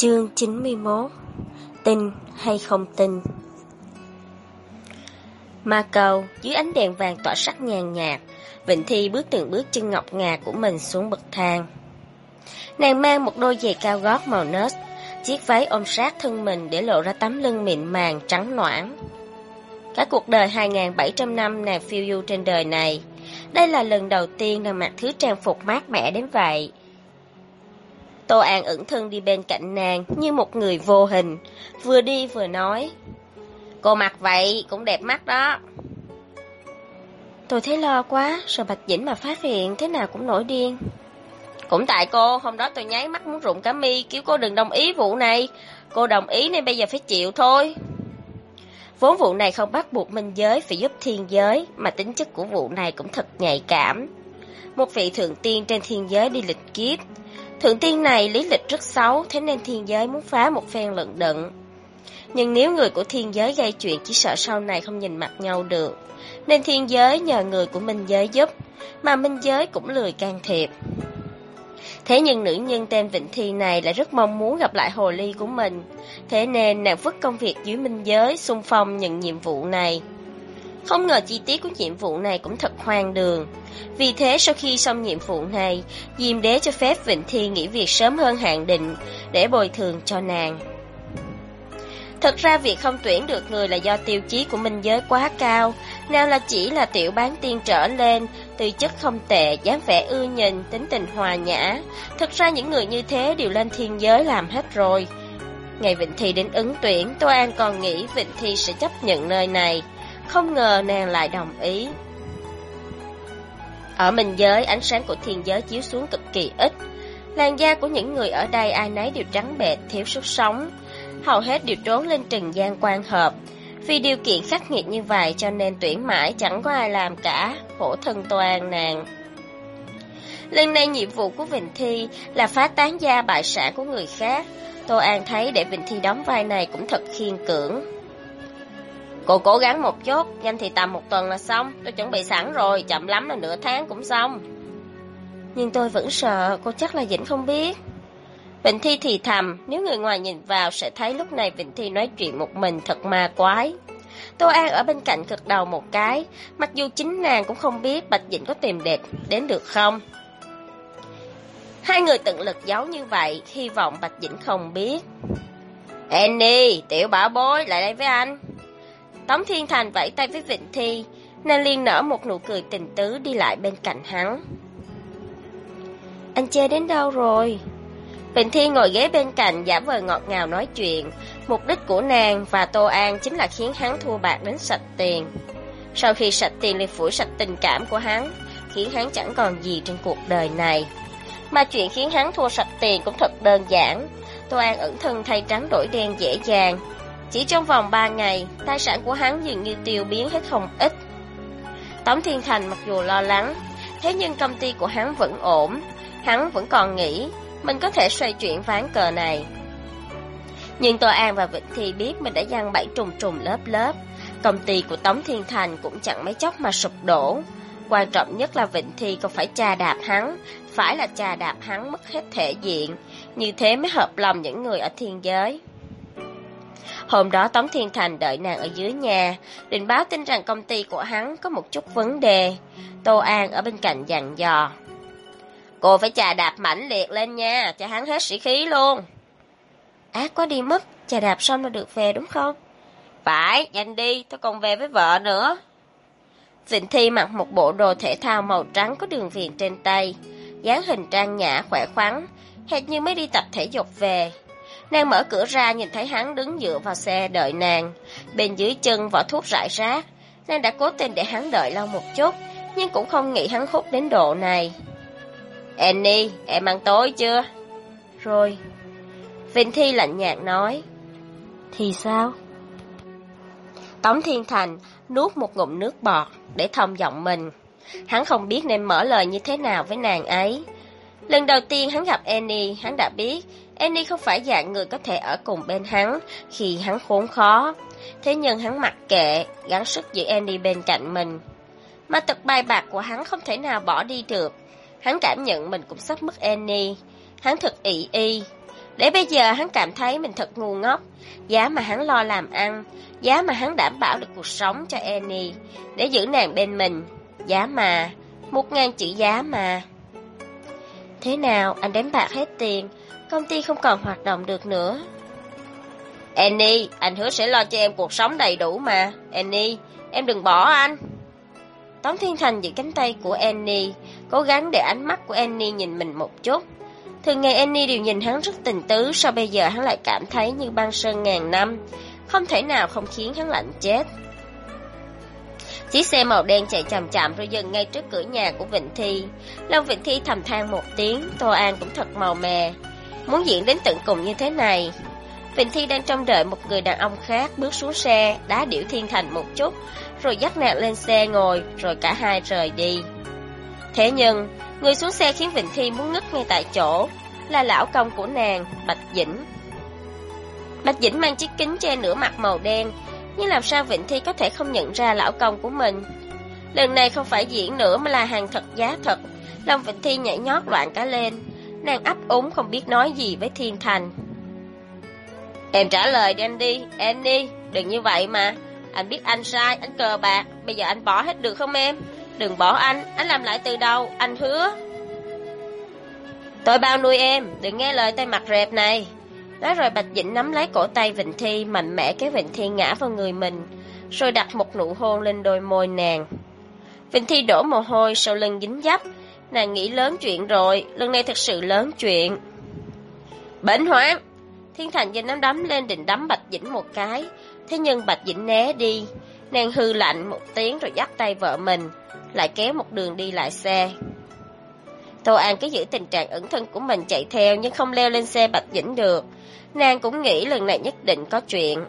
Chương 91. Tin hay không tin? Ma cầu dưới ánh đèn vàng tỏa sắc nhàn nhạt, Vịnh Thi bước từng bước chân ngọc ngà của mình xuống bậc thang. Nàng mang một đôi giày cao gót màu nớt, chiếc váy ôm sát thân mình để lộ ra tấm lưng mịn màng trắng nõn. Cả cuộc đời 2.700 năm nàng phiêu du trên đời này, đây là lần đầu tiên nàng mặc thứ trang phục mát mẻ đến vậy. Tô An ẩn thân đi bên cạnh nàng như một người vô hình, vừa đi vừa nói: "Cô mặc vậy cũng đẹp mắt đó." Tôi thấy lo quá, sợ Bạch Dĩnh mà phát hiện thế nào cũng nổi điên. "Cũng tại cô, hôm đó tôi nháy mắt muốn rụng cả mi, kêu cô đừng đồng ý vụ này. Cô đồng ý nên bây giờ phải chịu thôi." Vốn vụ này không bắt buộc minh giới phải giúp thiên giới, mà tính chất của vụ này cũng thật nhạy cảm. Một vị thượng tiên trên thiên giới đi lịch kiếp. Thượng tiên này lý lịch rất xấu, thế nên thiên giới muốn phá một phen lận đận. Nhưng nếu người của thiên giới gây chuyện chỉ sợ sau này không nhìn mặt nhau được, nên thiên giới nhờ người của minh giới giúp, mà minh giới cũng lười can thiệp. Thế nhưng nữ nhân tên Vịnh Thi này lại rất mong muốn gặp lại hồ ly của mình, thế nên nàng vứt công việc dưới minh giới xung phong nhận nhiệm vụ này. Không ngờ chi tiết của nhiệm vụ này cũng thật hoang đường. Vì thế sau khi xong nhiệm vụ này, Diêm Đế cho phép Vịnh Thi nghỉ việc sớm hơn hạn định để bồi thường cho nàng. Thật ra việc không tuyển được người là do tiêu chí của minh giới quá cao, nào là chỉ là tiểu bán tiên trở lên, tư chất không tệ, dáng vẻ ưa nhìn, tính tình hòa nhã. Thật ra những người như thế đều lên thiên giới làm hết rồi. Ngày Vịnh Thi đến ứng tuyển, Tô An còn nghĩ Vịnh Thi sẽ chấp nhận nơi này, không ngờ nàng lại đồng ý. Ở minh giới, ánh sáng của thiên giới chiếu xuống cực kỳ ít. Làn da của những người ở đây ai nấy đều trắng bệch, thiếu sức sống. Hầu hết đều trốn lên trần gian quan hợp. Vì điều kiện khắc nghiệt như vậy cho nên tuyển mãi chẳng có ai làm cả, khổ thân Tô An nàng. Lần này nhiệm vụ của Vịnh Thi là phá tán gia bại sản của người khác. Tô An thấy để Vịnh Thi đóng vai này cũng thật khiên cưỡng. "Cô cố gắng một chút, nhanh thì tầm 1 tuần là xong, tôi chuẩn bị sẵn rồi, chậm lắm là nửa tháng cũng xong." Nhưng tôi vẫn sợ, cô chắc là Dĩnh không biết. Vịnh Thi thì thầm, nếu người ngoài nhìn vào sẽ thấy lúc này Vịnh Thi nói chuyện một mình thật ma quái. Tô An ở bên cạnh gật đầu một cái, mặc dù chính nàng cũng không biết Bạch Dĩnh có tìm đẹp đến được không. Hai người tận lực giấu như vậy, hy vọng Bạch Dĩnh không biết. "Annie, tiểu bảo bối, lại đây với anh." Tống Thiên Thành vẫy tay với Vịnh Thi, nàng liền nở một nụ cười tình tứ đi lại bên cạnh hắn. "Anh chơi đến đâu rồi?" Vịnh Thi ngồi ghế bên cạnh giả vờ ngọt ngào nói chuyện. Mục đích của nàng và Tô An chính là khiến hắn thua bạc đến sạch tiền. Sau khi sạch tiền liền phủi sạch tình cảm của hắn, khiến hắn chẳng còn gì trên cuộc đời này. Mà chuyện khiến hắn thua sạch tiền cũng thật đơn giản. Tô An ẩn thân thay trắng đổi đen dễ dàng. Chỉ trong vòng 3 ngày, tài sản của hắn dường như tiêu biến hết không ít. Tống Thiên Thành mặc dù lo lắng, thế nhưng công ty của hắn vẫn ổn. Hắn vẫn còn nghĩ mình có thể xoay chuyển ván cờ này. Nhưng Tô An và Vịnh Thi biết mình đã giăng bẫy trùng trùng lớp lớp. Công ty của Tống Thiên Thành cũng chẳng mấy chốc mà sụp đổ. Quan trọng nhất là Vịnh Thi còn phải chà đạp hắn, phải là chà đạp hắn mất hết thể diện. Như thế mới hợp lòng những người ở thiên giới. Hôm đó Tống Thiên Thành đợi nàng ở dưới nhà, định báo tin rằng công ty của hắn có một chút vấn đề. Tô An ở bên cạnh dặn dò: "Cô phải chà đạp mãnh liệt lên nha, cho hắn hết sĩ khí luôn." "Ác quá đi mất, chà đạp xong là được về đúng không?" "Phải, nhanh đi, tôi còn về với vợ nữa." Vịnh Thi mặc một bộ đồ thể thao màu trắng có đường viền trên tay, dáng hình trang nhã khỏe khoắn, hệt như mới đi tập thể dục về. Nàng mở cửa ra nhìn thấy hắn đứng dựa vào xe đợi nàng, bên dưới chân vỏ thuốc rải rác. Nàng đã cố tình để hắn đợi lâu một chút, nhưng cũng không nghĩ hắn hút đến độ này. "Annie, em ăn tối chưa?" "Rồi." Vịnh Thi lạnh nhạt nói. "Thì sao?" Tống Thiên Thành nuốt một ngụm nước bọt để thông giọng mình. Hắn không biết nên mở lời như thế nào với nàng ấy. Lần đầu tiên hắn gặp Annie, hắn đã biết Annie không phải dạng người có thể ở cùng bên hắn khi hắn khốn khó. Thế nhưng hắn mặc kệ, gắng sức giữ Annie bên cạnh mình. Mà tật bài bạc của hắn không thể nào bỏ đi được. Hắn cảm nhận mình cũng sắp mất Annie. Hắn thật ỷ y. Để bây giờ hắn cảm thấy mình thật ngu ngốc, giá mà hắn lo làm ăn, giá mà hắn đảm bảo được cuộc sống cho Annie, để giữ nàng bên mình, giá mà, 1.000 chữ giá mà. Thế nào, anh đánh bạc hết tiền, công ty không còn hoạt động được nữa. Annie, anh hứa sẽ lo cho em cuộc sống đầy đủ mà. Annie, em đừng bỏ anh. Tống Thiên Thành giữ cánh tay của Annie, cố gắng để ánh mắt của Annie nhìn mình một chút. Thường ngày Annie đều nhìn hắn rất tình tứ, sao bây giờ hắn lại cảm thấy như băng sơn ngàn năm, không thể nào không khiến hắn lạnh chết. Chiếc xe màu đen chạy chậm chậm rồi dừng ngay trước cửa nhà của Vịnh Thi. Long Vịnh Thi thầm than một tiếng, Tô An cũng thật màu mè, muốn diễn đến tận cùng như thế này. Vịnh Thi đang trông đợi một người đàn ông khác bước xuống xe, đá đĩu Thiên Thành một chút, rồi dắt nàng lên xe ngồi, rồi cả hai rời đi. Thế nhưng, người xuống xe khiến Vịnh Thi muốn ngất ngay tại chỗ, là lão công của nàng, Bạch Dĩnh. Bạch Dĩnh mang chiếc kính che nửa mặt màu đen, nhưng làm sao Vịnh Thi có thể không nhận ra lão công của mình? Lần này không phải diễn nữa mà là hàng thật giá thật. Lòng Vịnh Thi nhảy nhót loạn cả lên, nàng ấp úng không biết nói gì với Thiên Thành. Em trả lời đi anh đi, Annie, đừng như vậy mà. Anh biết anh sai, anh cờ bạc, bây giờ anh bỏ hết được không em? Đừng bỏ anh làm lại từ đầu, anh hứa. Tôi bao nuôi em, đừng nghe lời tay mặt rệp này. Nói rồi Bạch Dĩnh nắm lấy cổ tay Vịnh Thi, mạnh mẽ kéo Vịnh Thi ngã vào người mình, rồi đặt một nụ hôn lên đôi môi nàng. Vịnh Thi đổ mồ hôi, sau lưng dính dấp, nàng nghĩ lớn chuyện rồi, lần này thật sự lớn chuyện. Bệnh hoạn! Thiên Thành giơ nắm đấm lên định đấm Bạch Dĩnh một cái, thế nhưng Bạch Dĩnh né đi, nàng hư lạnh một tiếng rồi dắt tay vợ mình, lại kéo một đường đi lại xe. Tô An cứ giữ tình trạng ẩn thân của mình chạy theo nhưng không leo lên xe Bạch Dĩnh được, nàng cũng nghĩ lần này nhất định có chuyện.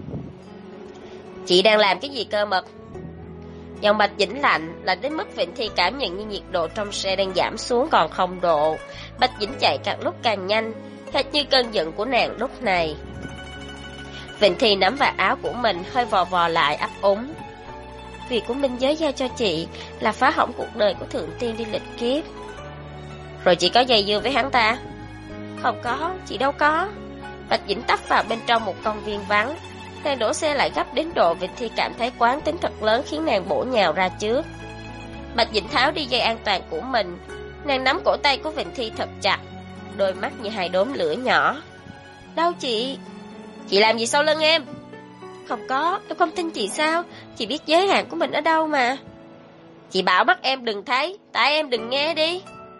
Chị đang làm cái gì cơ mật? Giọng Bạch Dĩnh lạnh đến mức Vịnh Thi cảm nhận như nhiệt độ trong xe đang giảm xuống còn 0 độ. Bạch Dĩnh chạy càng lúc càng nhanh, hệt như cơn giận của nàng lúc này. Vịnh Thi nắm vào áo của mình, hơi vò vò lại ấp úng. Việc của Minh Giới giao cho chị là phá hỏng cuộc đời của Thượng Tiên đi lịch kiếp. Rồi chị có dây dưa với hắn ta? Không có, chị đâu có. Bạch Dĩnh tấp vào bên trong một công viên vắng. Nàng đổ xe lại gấp đến độ Vịnh Thi cảm thấy quán tính thật lớn khiến nàng bổ nhào ra trước. Bạch Dĩnh tháo đi dây an toàn của mình, nàng nắm cổ tay của Vịnh Thi thật chặt, đôi mắt như hai đốm lửa nhỏ. Đâu chị? Chị làm gì sau lưng em? Không có, em không tin chị sao? Chị biết giới hạn của mình ở đâu mà. Chị bảo mắt em đừng thấy, tại em đừng nghe đi.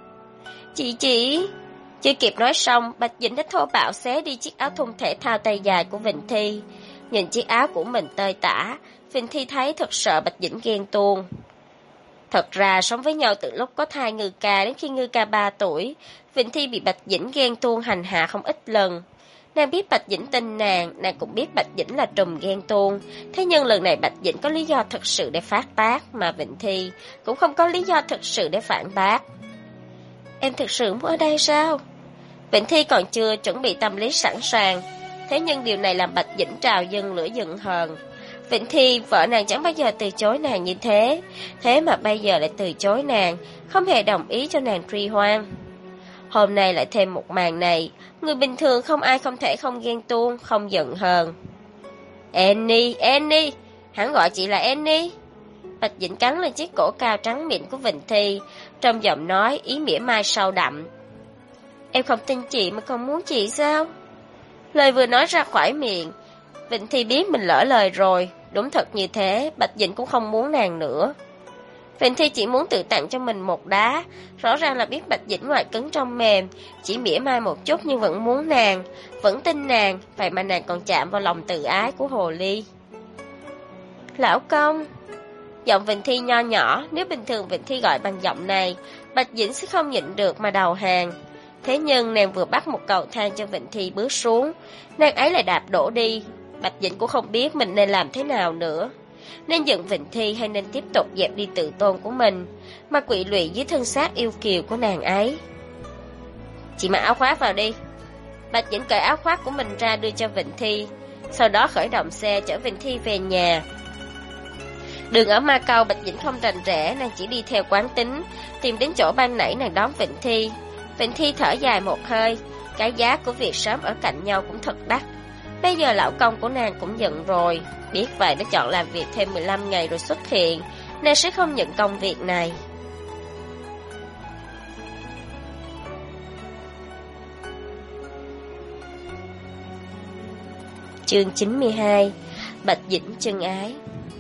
Chị... Chưa kịp nói xong, Bạch Dĩnh đã thô bạo xé đi chiếc áo thun thể thao tay dài của Vịnh Thi. Nhìn chiếc áo của mình tơi tả, Vịnh Thi thấy thật sợ Bạch Dĩnh ghen tuông. Thật ra sống với nhau từ lúc có thai Ngư Ca đến khi Ngư Ca 3 tuổi, Vịnh Thi bị Bạch Dĩnh ghen tuông hành hạ không ít lần. Nàng biết Bạch Dĩnh tin nàng cũng biết Bạch Dĩnh là trùm ghen tuông. Thế nhưng lần này Bạch Dĩnh có lý do thực sự để phát tác, mà Vịnh Thi cũng không có lý do thực sự để phản bác. Em thực sự muốn ở đây sao? Vịnh Thi còn chưa chuẩn bị tâm lý sẵn sàng. Thế nhưng điều này làm Bạch Dĩnh trào dâng lửa giận hờn. Vịnh Thi, vợ nàng chẳng bao giờ từ chối nàng như thế, thế mà bây giờ lại từ chối nàng, không hề đồng ý cho nàng truy hoang. Hôm nay lại thêm một màn này, người bình thường không ai không thể không ghen tuông, không giận hờn. Annie, hắn gọi chị là Annie. Bạch Dĩnh cắn lên chiếc cổ cao trắng mịn của Vịnh Thi, trong giọng nói ý mỉa mai sâu đậm. Em không tin chị mà còn muốn chị sao? Lời vừa nói ra khỏi miệng, Vịnh Thi biết mình lỡ lời rồi. Đúng thật như thế, Bạch Dĩnh cũng không muốn nàng nữa. Vịnh Thi chỉ muốn tự tặng cho mình một đá. Rõ ràng là biết Bạch Dĩnh ngoài cứng trong mềm, chỉ mỉa mai một chút nhưng vẫn muốn nàng, vẫn tin nàng. Vậy mà nàng còn chạm vào lòng tự ái của hồ ly. Lão công. Giọng Vịnh Thi nho nhỏ. Nếu bình thường Vịnh Thi gọi bằng giọng này, Bạch Dĩnh sẽ không nhịn được mà đầu hàng. Thế nhưng nàng vừa bắt một cầu thang cho Vịnh Thi bước xuống, nàng ấy lại đạp đổ đi. Bạch Dĩnh cũng không biết mình nên làm thế nào nữa. Nên giận Vịnh Thi hay nên tiếp tục dẹp đi tự tôn của mình, mà quỵ lụy dưới thân xác yêu kiều của nàng ấy. Chị mặc áo khoác vào đi. Bạch Dĩnh cởi áo khoác của mình ra đưa cho Vịnh Thi, sau đó khởi động xe chở Vịnh Thi về nhà. Đường ở Macau Bạch Dĩnh không rành rẽ, nàng chỉ đi theo quán tính, tìm đến chỗ ban nãy nàng đón Vịnh Thi. Vịnh Thi thở dài một hơi, Cái giá của việc sớm ở cạnh nhau cũng thật đắt. Bây giờ lão công của nàng cũng giận rồi. Biết vậy đã chọn làm việc thêm 15 ngày rồi xuất hiện. Nàng sẽ không nhận công việc này. Chương 92. Bạch Dĩnh chân ái.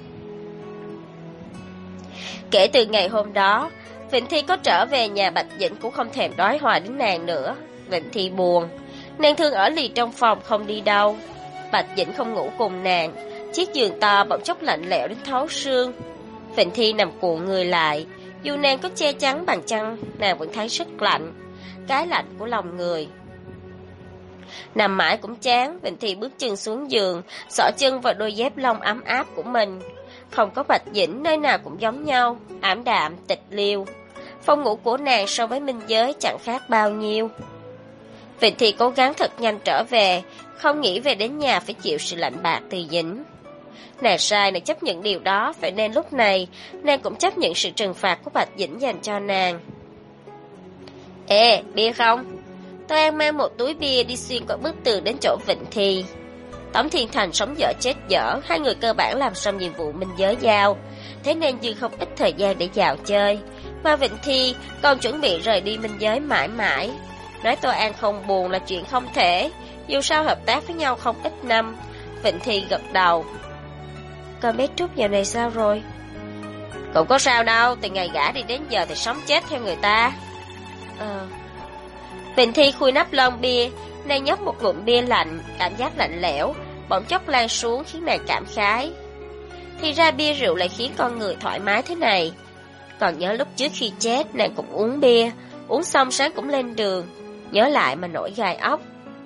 Kể từ ngày hôm đó, Vịnh Thi có trở về nhà Bạch Dĩnh cũng không thèm đói hoài đến nàng nữa. Vịnh Thi buồn, nàng thường ở lì trong phòng không đi đâu. Bạch Dĩnh không ngủ cùng nàng, chiếc giường to bỗng chốc lạnh lẽo đến thấu xương. Vịnh Thi nằm cuộn người lại, dù nàng có che chắn bằng chăn, nàng vẫn thấy rất lạnh, cái lạnh của lòng người. Nằm mãi cũng chán, Vịnh Thi bước chân xuống giường, xỏ chân vào đôi dép lông ấm áp của mình. Không có Bạch Dĩnh, nơi nào cũng giống nhau, ảm đạm, tịch liêu. Phòng ngủ của nàng so với minh giới chẳng khác bao nhiêu. Vịnh Thi cố gắng thật nhanh trở về, không nghĩ về đến nhà phải chịu sự lạnh bạc từ Dĩnh. Nàng sai, nàng chấp nhận điều đó, vậy nên lúc này nàng cũng chấp nhận sự trừng phạt của Bạch Dĩnh dành cho nàng. Ê, bia không? Tôi An mang một túi bia đi xuyên qua bức tường đến chỗ Vịnh Thi. Tống Thiên Thành sống dở chết dở, hai người cơ bản làm xong nhiệm vụ minh giới giao, thế nên dư không ít thời gian để dạo chơi. Mà Vịnh Thi còn chuẩn bị rời đi minh giới mãi mãi. Nói tôi An không buồn là chuyện không thể, dù sao hợp tác với nhau không ít năm. Vịnh Thi gật đầu. Còn bé Trúc giờ này sao rồi? Cũng có sao đâu, từ ngày gã đi đến giờ thì sống chết theo người ta. Vịnh Thi khui nắp lon bia, nàng nhấp một ngụm bia lạnh, cảm giác lạnh lẽo bỗng chốc lan xuống khiến nàng cảm khái. Thì ra bia rượu lại khiến con người thoải mái thế này. Còn nhớ lúc trước khi chết nàng cũng uống bia, uống xong sáng cũng lên đường, nhớ lại mà nổi gai óc.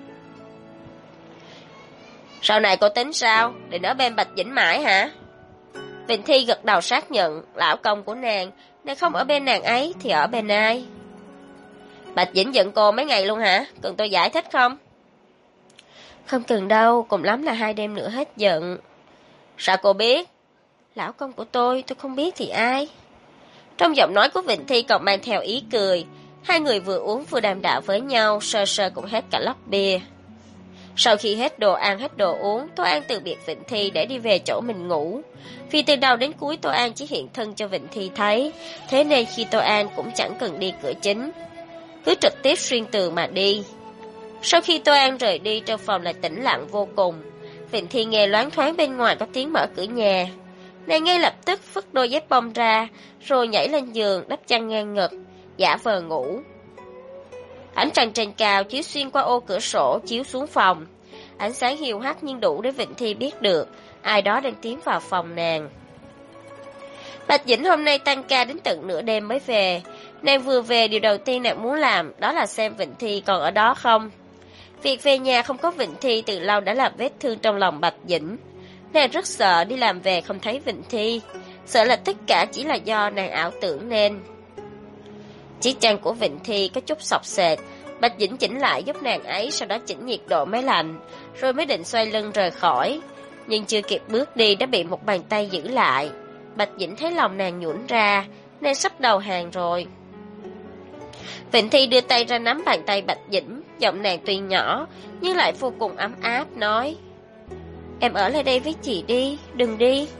Sau này cô tính sao? Định ở bên Bạch Dĩnh mãi hả? Vịnh Thi gật đầu xác nhận, lão công của nàng không ở bên nàng ấy thì ở bên ai? Bạch Dĩnh giận cô mấy ngày luôn hả? Cần tôi giải thích không? Không cần đâu, cùng lắm là 2 đêm nữa hết giận. Sao cô biết? Lão công của tôi không biết thì ai? Trong giọng nói của Vịnh Thi còn mang theo ý cười. Hai người vừa uống vừa đàm đạo với nhau, sơ sơ cũng hết cả lốc bia. Sau khi hết đồ ăn hết đồ uống, Tô An từ biệt Vịnh Thi để đi về chỗ mình ngủ. Vì từ đầu đến cuối Tô An chỉ hiện thân cho Vịnh Thi thấy, thế nên khi Tô An cũng chẳng cần đi cửa chính, cứ trực tiếp xuyên tường mà đi. Sau khi Tô An rời đi, trong phòng lại tĩnh lặng vô cùng. Vịnh Thi nghe loáng thoáng bên ngoài có tiếng mở cửa nhà. Nàng ngay lập tức phất đôi dép bông ra, rồi nhảy lên giường đắp chăn ngang ngực, giả vờ ngủ. Ánh trăng trên cao chiếu xuyên qua ô cửa sổ chiếu xuống phòng. Ánh sáng hiu hắt nhưng đủ để Vịnh Thi biết được ai đó đang tiến vào phòng nàng. Bạch Dĩnh hôm nay tăng ca đến tận nửa đêm mới về. Nàng vừa về, điều đầu tiên nàng muốn làm đó là xem Vịnh Thi còn ở đó không. Việc về nhà không có Vịnh Thi từ lâu đã làm vết thương trong lòng Bạch Dĩnh. Nàng rất sợ đi làm về không thấy Vịnh Thi, sợ là tất cả chỉ là do nàng ảo tưởng nên. Chiếc chăn của Vịnh Thi có chút xộc xệch, Bạch Dĩnh chỉnh lại giúp nàng ấy, sau đó chỉnh nhiệt độ máy lạnh, rồi mới định xoay lưng rời khỏi. Nhưng chưa kịp bước đi đã bị một bàn tay giữ lại. Bạch Dĩnh thấy lòng nàng nhũn ra, nàng sắp đầu hàng rồi. Vịnh Thi đưa tay ra nắm bàn tay Bạch Dĩnh, giọng nàng tuy nhỏ nhưng lại vô cùng ấm áp, nói: Em ở lại đây với chị đi, đừng đi.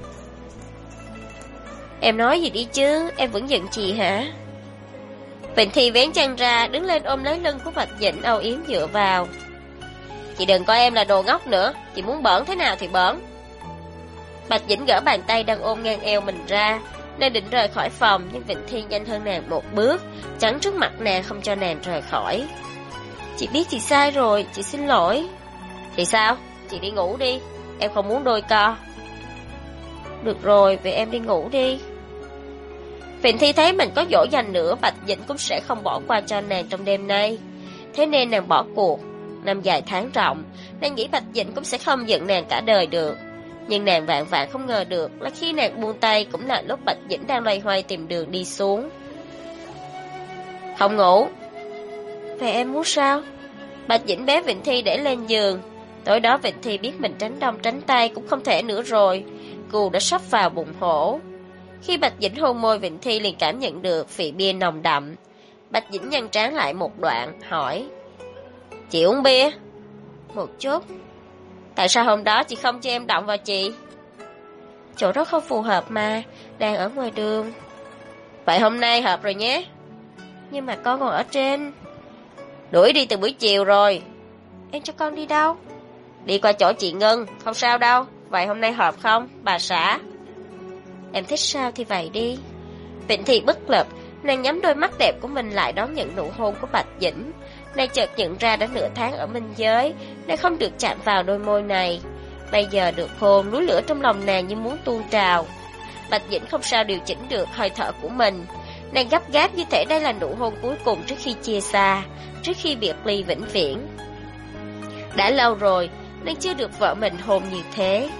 Em nói gì đi chứ, em vẫn giận chị hả? Vịnh Thi vén chân ra, đứng lên ôm lấy lưng của Bạch Dĩnh, âu yếm dựa vào. Chị đừng coi em là đồ ngốc nữa, chị muốn bỡn thế nào thì bỡn. Bạch Dĩnh gỡ bàn tay đang ôm ngang eo mình ra, nên định rời khỏi phòng, nhưng Vịnh Thi nhanh hơn nàng một bước, chắn trước mặt nàng không cho nàng rời khỏi. Chị biết chị sai rồi, chị xin lỗi. Thì sao? Chị đi ngủ đi, em không muốn đôi co. Được rồi, vậy em đi ngủ đi. Vịnh Thi thấy mình có dỗ dành nữa, Bạch Dĩnh cũng sẽ không bỏ qua cho nàng trong đêm nay. Thế nên nàng bỏ cuộc. Năm dài tháng rộng, nàng nghĩ Bạch Dĩnh cũng sẽ không giận nàng cả đời được. Nhưng nàng vạn vạn không ngờ được là khi nàng buông tay cũng là lúc Bạch Dĩnh đang loay hoay tìm đường đi xuống. Không ngủ. Vậy em muốn sao? Bạch Dĩnh bế Vịnh Thi để lên giường. Tối đó Vịnh Thi biết mình tránh đông tránh tay cũng không thể nữa rồi, cừu đã sắp vào bụng hổ. Khi Bạch Dĩnh hôn môi Vịnh Thi liền cảm nhận được vị bia nồng đậm. Bạch Dĩnh nhăn trán lại một đoạn, hỏi: Chị uống bia? Một chút. Tại sao hôm đó chị không cho em động vào chị? Chỗ đó không phù hợp mà, đang ở ngoài đường. Vậy hôm nay hợp rồi nhé. Nhưng mà con còn ở trên. Đuổi đi từ buổi chiều rồi. Em cho con đi đâu? Đi qua chỗ chị Ngân, không sao đâu. Vậy hôm nay hợp không, bà xã? Em thích sao thì vậy đi. Vịnh Thi bất lực, nàng nhắm đôi mắt đẹp của mình lại đón nhận nụ hôn của Bạch Dĩnh. Nàng chợt nhận ra đã nửa tháng ở minh giới, nàng không được chạm vào đôi môi này. Bây giờ được hôn, núi lửa trong lòng nàng như muốn tuôn trào. Bạch Dĩnh không sao điều chỉnh được hơi thở của mình. Nàng gấp gáp như thể đây là nụ hôn cuối cùng trước khi chia xa, trước khi biệt ly vĩnh viễn. Đã lâu rồi, nàng chưa được vợ mình hôn như thế.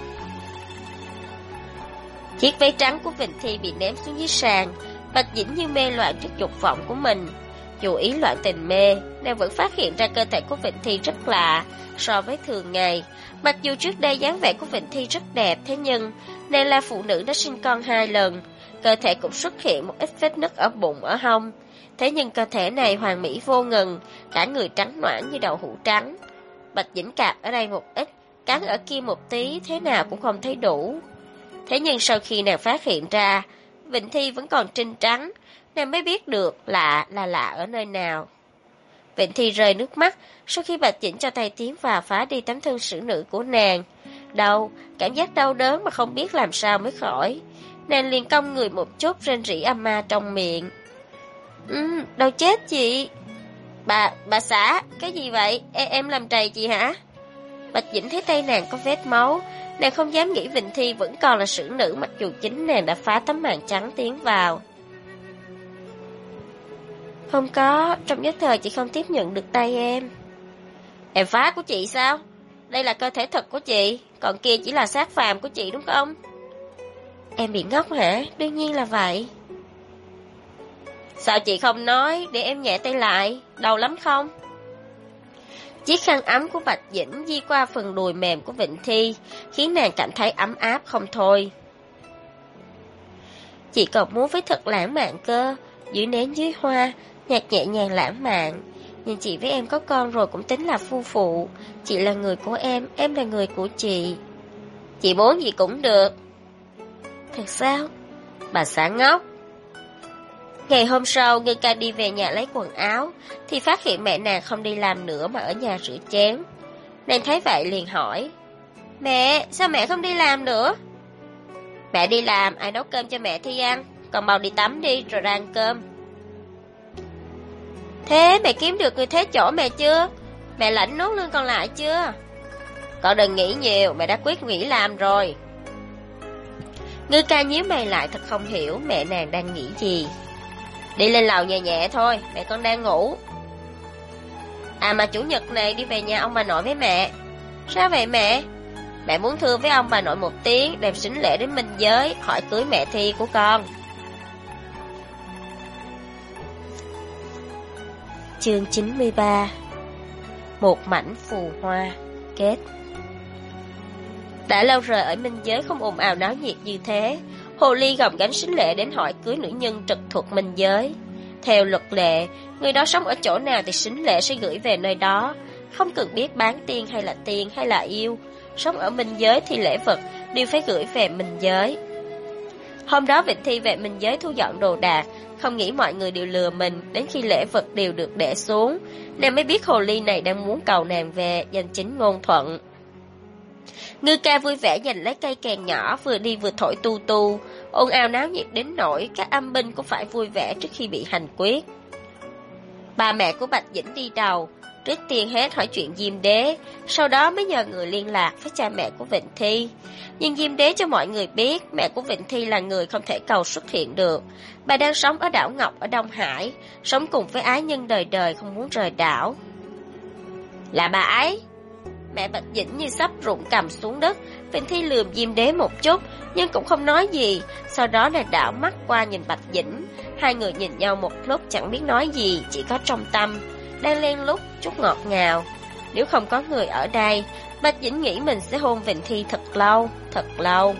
Chiếc váy trắng của Vịnh Thi bị ném xuống dưới sàn. Bạch Dĩnh như mê loạn trước dục vọng của mình. Dù ý loạn tình mê, nàng vẫn phát hiện ra cơ thể của Vịnh Thi rất lạ so với thường ngày. Mặc dù trước đây dáng vẻ của Vịnh Thi rất đẹp, thế nhưng nàng là phụ nữ đã sinh con 2 lần. Cơ thể cũng xuất hiện một ít vết nứt ở bụng, ở hông. Thế nhưng cơ thể này hoàn mỹ vô ngần, cả người trắng nõn như đậu hũ trắng. Bạch Dĩnh cạp ở đây một ít, cắn ở kia một tí, thế nào cũng không thấy đủ. Thế nhưng sau khi nàng phát hiện ra Vịnh Thi vẫn còn trinh trắng, nàng mới biết được lạ là lạ ở nơi nào. Vịnh Thi rơi nước mắt sau khi Bạch Dĩnh cho tay tiến vào phá đi tấm thân xử nữ của nàng. Đau, cảm giác đau đớn mà không biết làm sao mới khỏi. Nàng liền cong người một chút, rên rỉ âm ma trong miệng. Đau chết chị. Bà xã, cái gì vậy? Em làm trầy chị hả? Bạch Dĩnh thấy tay nàng có vết máu. Nàng không dám nghĩ Vịnh Thi vẫn còn là xử nữ, mặc dù chính nàng đã phá tấm màn trắng tiến vào. Không có, trong nhất thời chị không tiếp nhận được tay em. Em phá của chị sao? Đây là cơ thể thật của chị, còn kia chỉ là xác phàm của chị đúng không? Em bị ngốc hả? Đương nhiên là vậy. Sao chị không nói, để em nhẹ tay lại, đau lắm không? Chiếc khăn ấm của Bạch Dĩnh di qua phần đùi mềm của Vịnh Thi, khiến nàng cảm thấy ấm áp không thôi. Chị còn muốn với thật lãng mạn cơ, dưới nến dưới hoa, nhạc nhẹ nhàng lãng mạn. Nhưng chị với em có con rồi cũng tính là phu phụ. Chị là người của em là người của chị. Chị muốn gì cũng được. Thật sao? Bà xã ngốc. Ngày hôm sau, Ngư Ca đi về nhà lấy quần áo, thì phát hiện mẹ nàng không đi làm nữa mà ở nhà rửa chén. Nàng thấy vậy liền hỏi, mẹ, sao mẹ không đi làm nữa? Mẹ đi làm, ai nấu cơm cho mẹ Thi ăn, còn mau đi tắm đi rồi ra ăn cơm. Thế mẹ kiếm được người thế chỗ mẹ chưa? Mẹ lãnh nốt lương còn lại chưa? Con đừng nghĩ nhiều, mẹ đã quyết nghỉ làm rồi. Ngư Ca nhíu mày lại, thật không hiểu mẹ nàng đang nghĩ gì. Đi lên lầu nhẹ nhẹ thôi, mẹ con đang ngủ. À mà chủ nhật này đi về nhà ông bà nội với mẹ. Sao vậy mẹ? Mẹ muốn thưa với ông bà nội một tiếng, đem sính lễ đến minh giới, hỏi cưới mẹ Thi của con. Chương 93. Một mảnh phù hoa. Kết. Đã lâu rồi ở minh giới không ồn ào náo nhiệt như thế. Hồ ly gồng gánh sính lễ đến hỏi cưới nữ nhân trực thuộc minh giới. Theo luật lệ, người đó sống ở chỗ nào thì sính lễ sẽ gửi về nơi đó, không cần biết bán tiên hay là yêu. Sống ở minh giới thì lễ vật đều phải gửi về minh giới. Hôm đó Vịnh Thi về minh giới thu dọn đồ đạc, không nghĩ mọi người đều lừa mình. Đến khi lễ vật đều được để xuống, nàng mới biết hồ ly này đang muốn cầu nàng về, danh chính ngôn thuận. Ngư Ca vui vẻ giành lấy cây kèn nhỏ, vừa đi vừa thổi tu tu, ồn ào náo nhiệt đến nỗi các âm binh cũng phải vui vẻ trước khi bị hành quyết. Bà mẹ của Bạch Dĩnh đi đầu, trước tiên hết hỏi chuyện Diêm Đế, sau đó mới nhờ người liên lạc với cha mẹ của Vịnh Thi. Nhưng Diêm Đế cho mọi người biết mẹ của Vịnh Thi là người không thể cầu xuất hiện được. Bà đang sống ở đảo Ngọc ở Đông Hải, sống cùng với ái nhân đời đời không muốn rời đảo. Là bà ấy. Mẹ Bạch Dĩnh như sắp rụng cằm xuống đất. Vịnh Thi lườm Diêm Đế một chút, nhưng cũng không nói gì. Sau đó nàng đảo mắt qua nhìn Bạch Dĩnh. Hai người nhìn nhau một lúc chẳng biết nói gì, chỉ có trong tâm đang len lút chút ngọt ngào. Nếu không có người ở đây, Bạch Dĩnh nghĩ mình sẽ hôn Vịnh Thi thật lâu, thật lâu.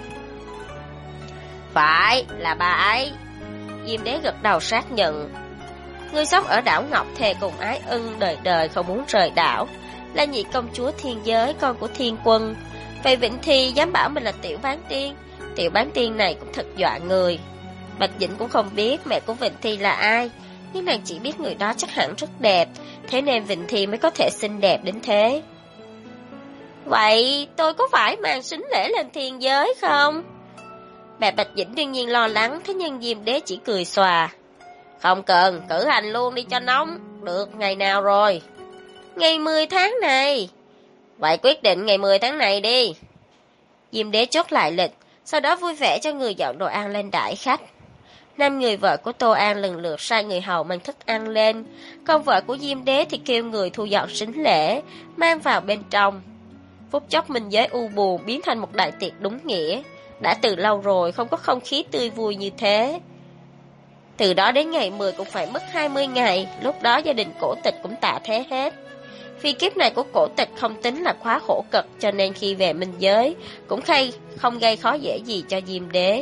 Phải, là bà ấy. Diêm Đế gật đầu xác nhận. Người sống ở đảo Ngọc thề cùng ái ân đời đời không muốn rời đảo. là nhị công chúa thiên giới, con của thiên quân. Vậy Vịnh Thi dám bảo mình là tiểu bán tiên. Tiểu bán tiên này cũng thật dọa người. Bạch Dĩnh cũng không biết mẹ của Vịnh Thi là ai, nhưng nàng chỉ biết người đó chắc hẳn rất đẹp, thế nên Vịnh Thi mới có thể xinh đẹp đến thế. Vậy tôi có phải mang sính lễ lên thiên giới không? Mẹ Bạch Dĩnh đương nhiên lo lắng, thế nhưng Diêm Đế chỉ cười xòa. Không cần, cử hành luôn đi cho nóng. Được ngày nào rồi? Ngày 10 tháng này. Vậy quyết định ngày 10 tháng này đi. Diêm Đế chốt lại lịch, sau đó vui vẻ cho người dọn đồ ăn lên đãi khách. 5 người vợ của Tô An lần lượt sai người hầu mang thức ăn lên, còn vợ của Diêm Đế thì kêu người thu dọn sính lễ, mang vào bên trong. Phút chốc Minh Giới u buồn biến thành một đại tiệc đúng nghĩa. Đã từ lâu rồi không có không khí tươi vui như thế. Từ đó đến ngày 10 cũng phải mất 20 ngày, lúc đó gia đình Cổ Tịch cũng tạ thế hết. Phi kiếp này của Cổ Tịch không tính là quá khổ cực, cho nên khi về Minh Giới cũng không gây khó dễ gì cho Diêm Đế.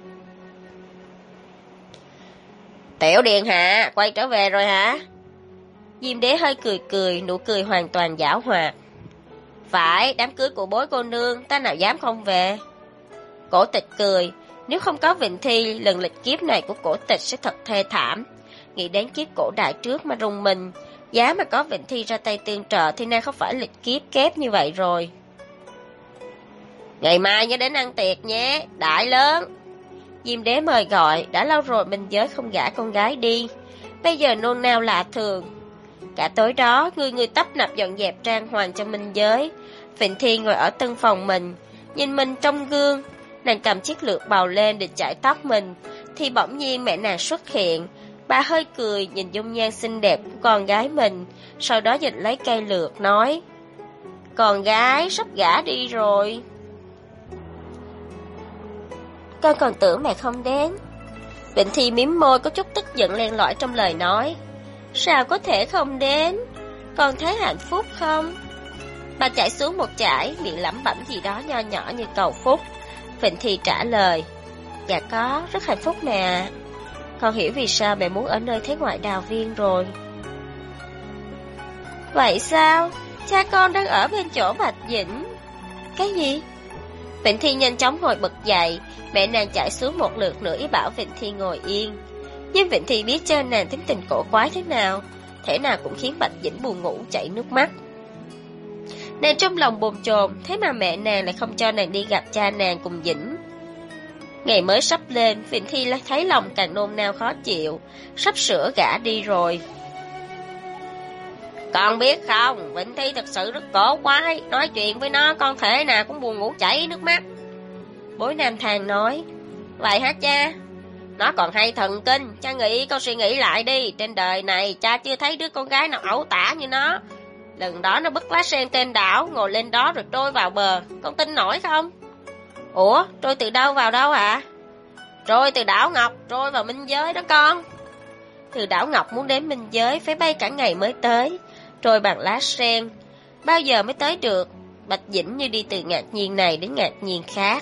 Tiểu Điện Hạ, quay trở về rồi hả? Diêm Đế hơi cười cười, nụ cười hoàn toàn giảo hoạt. Phải, đám cưới của bối cô nương, ta nào dám không về. Cổ Tịch cười, nếu không có Vịnh Thi, lần lịch kiếp này của Cổ Tịch sẽ thật thê thảm. Nghĩ đến kiếp cổ đại trước mà rùng mình, giá mà có Vịnh Thi ra tay tương trợ thì nay không phải lịch kiếp kép như vậy rồi. Ngày mai nhớ đến ăn tiệc nhé, đại lớn. Diêm Đế mời gọi, đã lâu rồi Minh Giới không gả con gái đi, bây giờ nôn nao lạ thường. Cả tối đó, người tấp nập dọn dẹp trang hoàng cho Minh Giới. Vịnh Thi ngồi ở tân phòng mình, nhìn mình trong gương. Nàng cầm chiếc lược bào lên để chải tóc mình, thì bỗng nhiên mẹ nàng xuất hiện. Bà hơi cười nhìn dung nhan xinh đẹp của con gái mình, sau đó giật lấy cây lược nói: Con gái sắp gả đi rồi. Con còn tưởng mẹ không đến. Vịnh Thi mím môi có chút tức giận len lỏi trong lời nói. Sao có thể không đến? Con thấy hạnh phúc không? Bà chạy xuống một chải, miệng lẩm bẩm gì đó nho nhỏ như cầu phúc. Vịnh Thi trả lời: Dạ có, rất hạnh phúc mẹ ạ. Con hiểu vì sao mẹ muốn ở nơi thế ngoại đào viên rồi. Vậy sao? Cha con đang ở bên chỗ Bạch Dĩnh. Cái gì? Vịnh Thi nhanh chóng ngồi bật dậy. Mẹ nàng chạy xuống một lượt nữa ý bảo Vịnh Thi ngồi yên. Nhưng Vịnh Thi biết cho nàng tính tình cổ quái thế nào, thể nào cũng khiến Bạch Dĩnh buồn ngủ chảy nước mắt. Nàng trong lòng bồn chồn, thế mà mẹ nàng lại không cho nàng đi gặp cha nàng cùng Dĩnh. Ngày mới sắp lên, Vịnh Thi thấy lòng càng nôn nao khó chịu, sắp sửa gả đi rồi. Con biết không, Vịnh Thi thật sự rất cổ quái, nói chuyện với nó con thể nào cũng buồn ngủ chảy nước mắt. Bối Nam Thang nói: Vậy hả cha? Nó còn hay thần kinh, cha nghĩ con suy nghĩ lại đi, trên đời này cha chưa thấy đứa con gái nào ẩu tả như nó. Lần đó nó bứt lá sen trên đảo, ngồi lên đó rồi trôi vào bờ, con tin nổi không? Ủa, trôi từ đâu vào đâu hả? Trôi từ đảo Ngọc, trôi vào Minh Giới đó con. Từ đảo Ngọc muốn đến Minh Giới phải bay cả ngày mới tới, trôi bằng lá sen, bao giờ mới tới được? Bạch Dĩnh như đi từ ngạc nhiên này đến ngạc nhiên khác.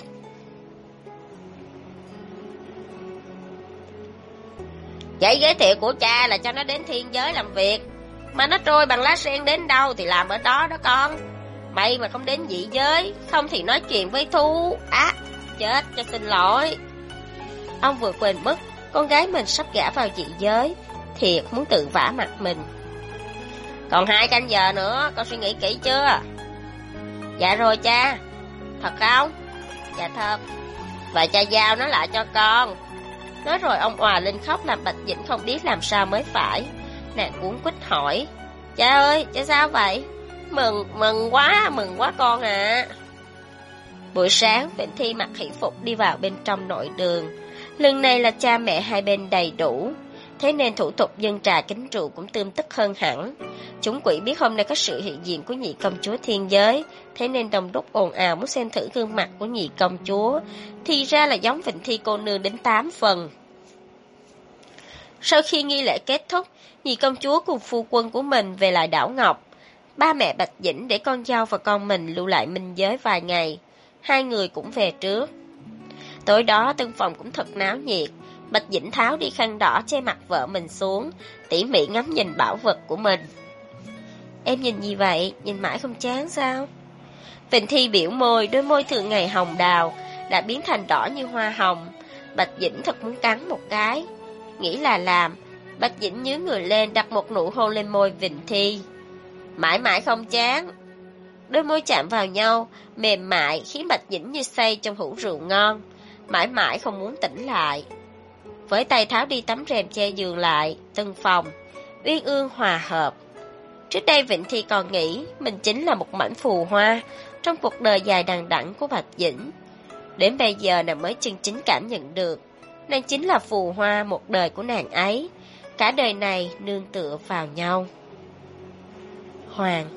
Giấy giới thiệu của cha là cho nó đến thiên giới làm việc, mà nó trôi bằng lá sen đến đâu thì làm ở đó đó con. May mà không đến dị giới, không thì nói chuyện với thú. Chết cho xin lỗi. Ông vừa quên mất con gái mình sắp gả vào dị giới, thiệt muốn tự vả mặt mình. Còn 2 canh giờ nữa, con suy nghĩ kỹ chưa? Dạ rồi cha. Thật không? Dạ thật. Vậy cha giao nó lại cho con. Nói rồi ông òa lên khóc làm Bạch Dĩnh không biết làm sao mới phải. Nàng cuống quýt hỏi: Cha ơi, cha sao vậy? Mừng quá con ạ. Buổi sáng, Vịnh Thi mặc hỷ phục đi vào bên trong nội đường. Lần này là cha mẹ hai bên đầy đủ, thế nên thủ tục dân trà kính rượu cũng tươm tất hơn hẳn. Chúng quỷ biết hôm nay có sự hiện diện của nhị công chúa thiên giới, thế nên đông đúc ồn ào muốn xem thử gương mặt của nhị công chúa. Thì ra là giống Vịnh Thi cô nương đến 8 phần. Sau khi nghi lễ kết thúc, nhị công chúa cùng phu quân của mình về lại đảo Ngọc. Ba mẹ Bạch Dĩnh để con dâu và con mình lưu lại Minh Giới vài ngày. 2 người cũng về trước. Tối đó tân phòng cũng thật náo nhiệt. Bạch Dĩnh tháo đi khăn đỏ che mặt vợ mình xuống, tỉ mỉ ngắm nhìn bảo vật của mình. Em nhìn gì vậy, nhìn mãi không chán sao? Vịnh Thi biểu môi, đôi môi thường ngày hồng đào đã biến thành đỏ như hoa hồng. Bạch Dĩnh thật muốn cắn một cái. Nghĩ là làm, Bạch Dĩnh nhướng người lên đặt một nụ hôn lên môi Vịnh Thi. Mãi mãi không chán. Đôi môi chạm vào nhau, mềm mại khiến Bạch Dĩnh như say trong hũ rượu ngon. Mãi mãi không muốn tỉnh lại. Với tay tháo đi tấm rèm che giường lại, tân phòng, uyên ương hòa hợp. Trước đây Vịnh Thi còn nghĩ mình chính là một mảnh phù hoa trong cuộc đời dài đằng đẵng của Bạch Dĩnh. Đến bây giờ nàng mới chân chính cảm nhận được, nàng chính là phù hoa một đời của nàng ấy, cả đời này nương tựa vào nhau. Hoàng